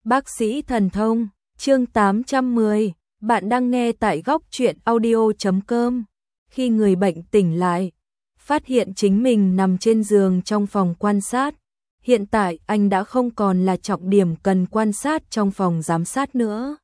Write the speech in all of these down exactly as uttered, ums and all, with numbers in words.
Bác sĩ thần thông, chương tám trăm mười, bạn đang nghe tại góc truyện audio chấm com. Khi người bệnh tỉnh lại, phát hiện chính mình nằm trên giường trong phòng quan sát. Hiện tại anh đã không còn là trọng điểm cần quan sát trong phòng giám sát nữa.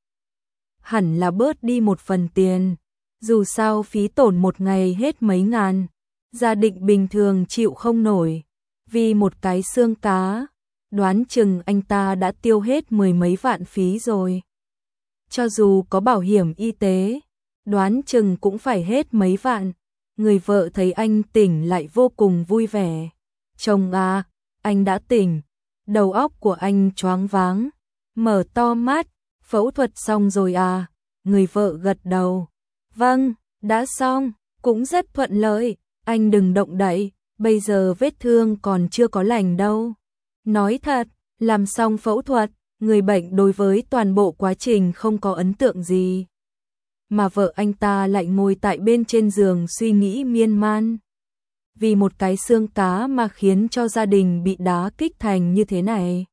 Hẳn là bớt đi một phần tiền, dù sao phí tổn một ngày hết mấy ngàn, gia đình bình thường chịu không nổi. Vì một cái xương cá, đoán chừng anh ta đã tiêu hết mười mấy vạn phí rồi. Cho dù có bảo hiểm y tế, đoán chừng cũng phải hết mấy vạn. Người vợ thấy anh tỉnh lại vô cùng vui vẻ. Chồng à, anh đã tỉnh. Đầu óc của anh choáng váng, mở to mắt, phẫu thuật xong rồi à? Người vợ gật đầu. Vâng, đã xong, cũng rất thuận lợi, anh đừng động đậy, bây giờ vết thương còn chưa có lành đâu. Nói thật, làm xong phẫu thuật, người bệnh đối với toàn bộ quá trình không có ấn tượng gì. Mà vợ anh ta lại ngồi tại bên trên giường suy nghĩ miên man. Vì một cái xương cá mà khiến cho gia đình bị đá kích thành như thế này.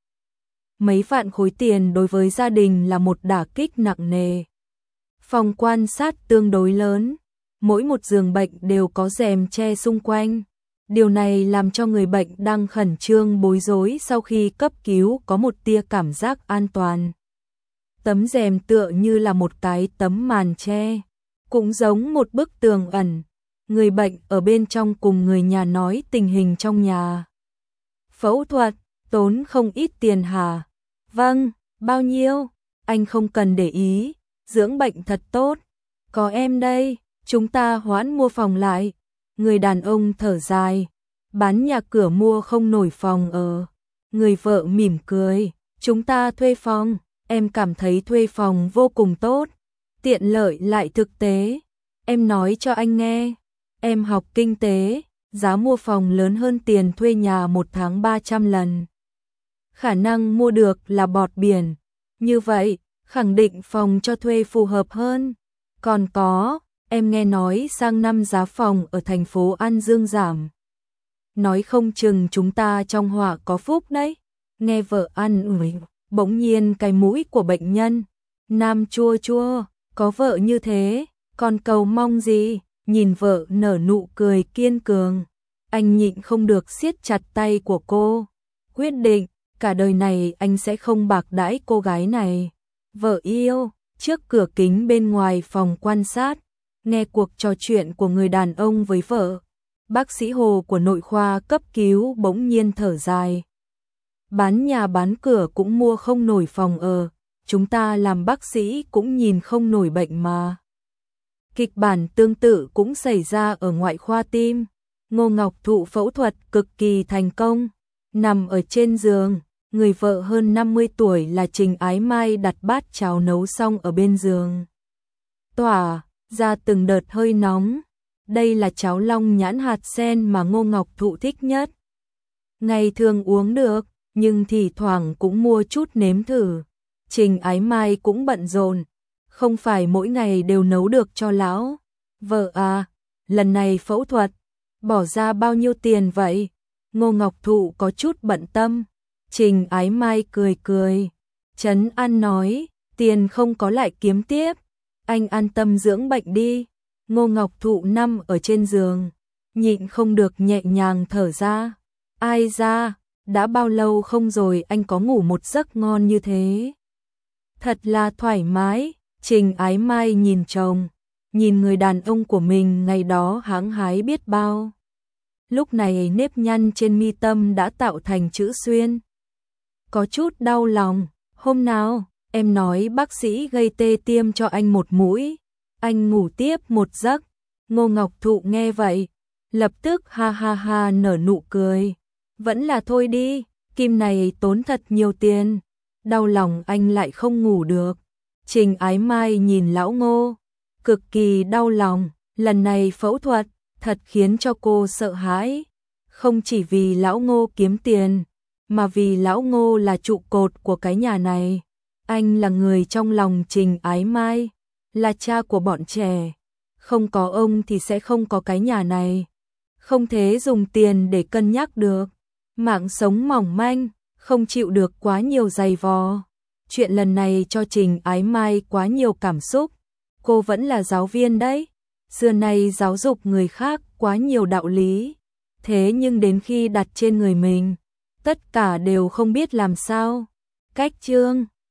Mấy vạn khối tiền đối với gia đình là một đả kích nặng nề. Phòng quan sát tương đối lớn, mỗi một giường bệnh đều có rèm che xung quanh. Điều này làm cho người bệnh đang khẩn trương bối rối sau khi cấp cứu có một tia cảm giác an toàn. Tấm rèm tựa như là một cái tấm màn che, cũng giống một bức tường ẩn. Người bệnh ở bên trong cùng người nhà nói tình hình trong nhà. Phẫu thuật, tốn không ít tiền hả? Vâng, bao nhiêu? Anh không cần để ý, dưỡng bệnh thật tốt. Có em đây, chúng ta hoãn mua phòng lại. Người đàn ông thở dài, bán nhà cửa mua không nổi phòng ở. Người vợ mỉm cười, chúng ta thuê phòng, em cảm thấy thuê phòng vô cùng tốt, tiện lợi lại thực tế. Em nói cho anh nghe, em học kinh tế, giá mua phòng lớn hơn tiền thuê nhà một tháng ba trăm lần. Khả năng mua được là bọt biển, như vậy, khẳng định phòng cho thuê phù hợp hơn. Còn có, em nghe nói sang năm giá phòng ở thành phố An Dương giảm. Nói không chừng chúng ta trong họa có phúc đấy. Nghe vợ an ủi, bỗng nhiên cái mũi của bệnh nhân nam chua chua, có vợ như thế, còn cầu mong gì? Nhìn vợ nở nụ cười kiên cường, anh nhịn không được siết chặt tay của cô. Quyết định, cả đời này anh sẽ không bạc đãi cô gái này. Vợ yêu, trước cửa kính bên ngoài phòng quan sát, nghe cuộc trò chuyện của người đàn ông với vợ. Bác sĩ Hồ của nội khoa cấp cứu bỗng nhiên thở dài. Bán nhà bán cửa cũng mua không nổi phòng ở, chúng ta làm bác sĩ cũng nhìn không nổi bệnh mà. Kịch bản tương tự cũng xảy ra ở ngoại khoa tim. Ngô Ngọc Thụ phẫu thuật cực kỳ thành công, nằm ở trên giường, người vợ hơn năm mươi tuổi là Trình Ái Mai đặt bát cháo nấu xong ở bên giường. Tỏa ra từng đợt hơi nóng. Đây là cháo long nhãn hạt sen mà Ngô Ngọc Thụ thích nhất. Ngày thường uống được, nhưng thì thoảng cũng mua chút nếm thử. Trình Ái Mai cũng bận rộn, không phải mỗi ngày đều nấu được cho lão. Vợ à, lần này phẫu thuật, bỏ ra bao nhiêu tiền vậy? Ngô Ngọc Thụ có chút bận tâm. Trình Ái Mai cười cười, trấn an nói, tiền không có lại kiếm tiếp, anh an tâm dưỡng bệnh đi. Ngô Ngọc Thụ nằm ở trên giường, nhịn không được nhẹ nhàng thở ra. Ai ra, đã bao lâu không rồi anh có ngủ một giấc ngon như thế. Thật là thoải mái. Trình Ái Mai nhìn chồng, nhìn người đàn ông của mình ngày đó hãng hái biết bao. Lúc này nếp nhăn trên mi tâm đã tạo thành chữ xuyên. Có chút đau lòng, hôm nào, em nói bác sĩ gây tê tiêm cho anh một mũi, anh ngủ tiếp một giấc. Ngô Ngọc Thụ nghe vậy, lập tức ha ha ha nở nụ cười. Vẫn là thôi đi, kim này tốn thật nhiều tiền, đau lòng anh lại không ngủ được. Trình Ái Mai nhìn lão Ngô, cực kỳ đau lòng, lần này phẫu thuật, thật khiến cho cô sợ hãi. Không chỉ vì lão Ngô kiếm tiền, mà vì lão Ngô là trụ cột của cái nhà này. Anh là người trong lòng Trình Ái Mai, là cha của bọn trẻ. Không có ông thì sẽ không có cái nhà này. Không thể dùng tiền để cân nhắc được. Mạng sống mỏng manh, không chịu được quá nhiều giày vò. chuyện lần này cho Trình Ái Mai quá nhiều cảm xúc. Cô vẫn là giáo viên đấy, xưa nay giáo dục người khác quá nhiều đạo lý. Thế nhưng đến khi đặt trên người mình, tất cả đều không biết làm sao. Cách chương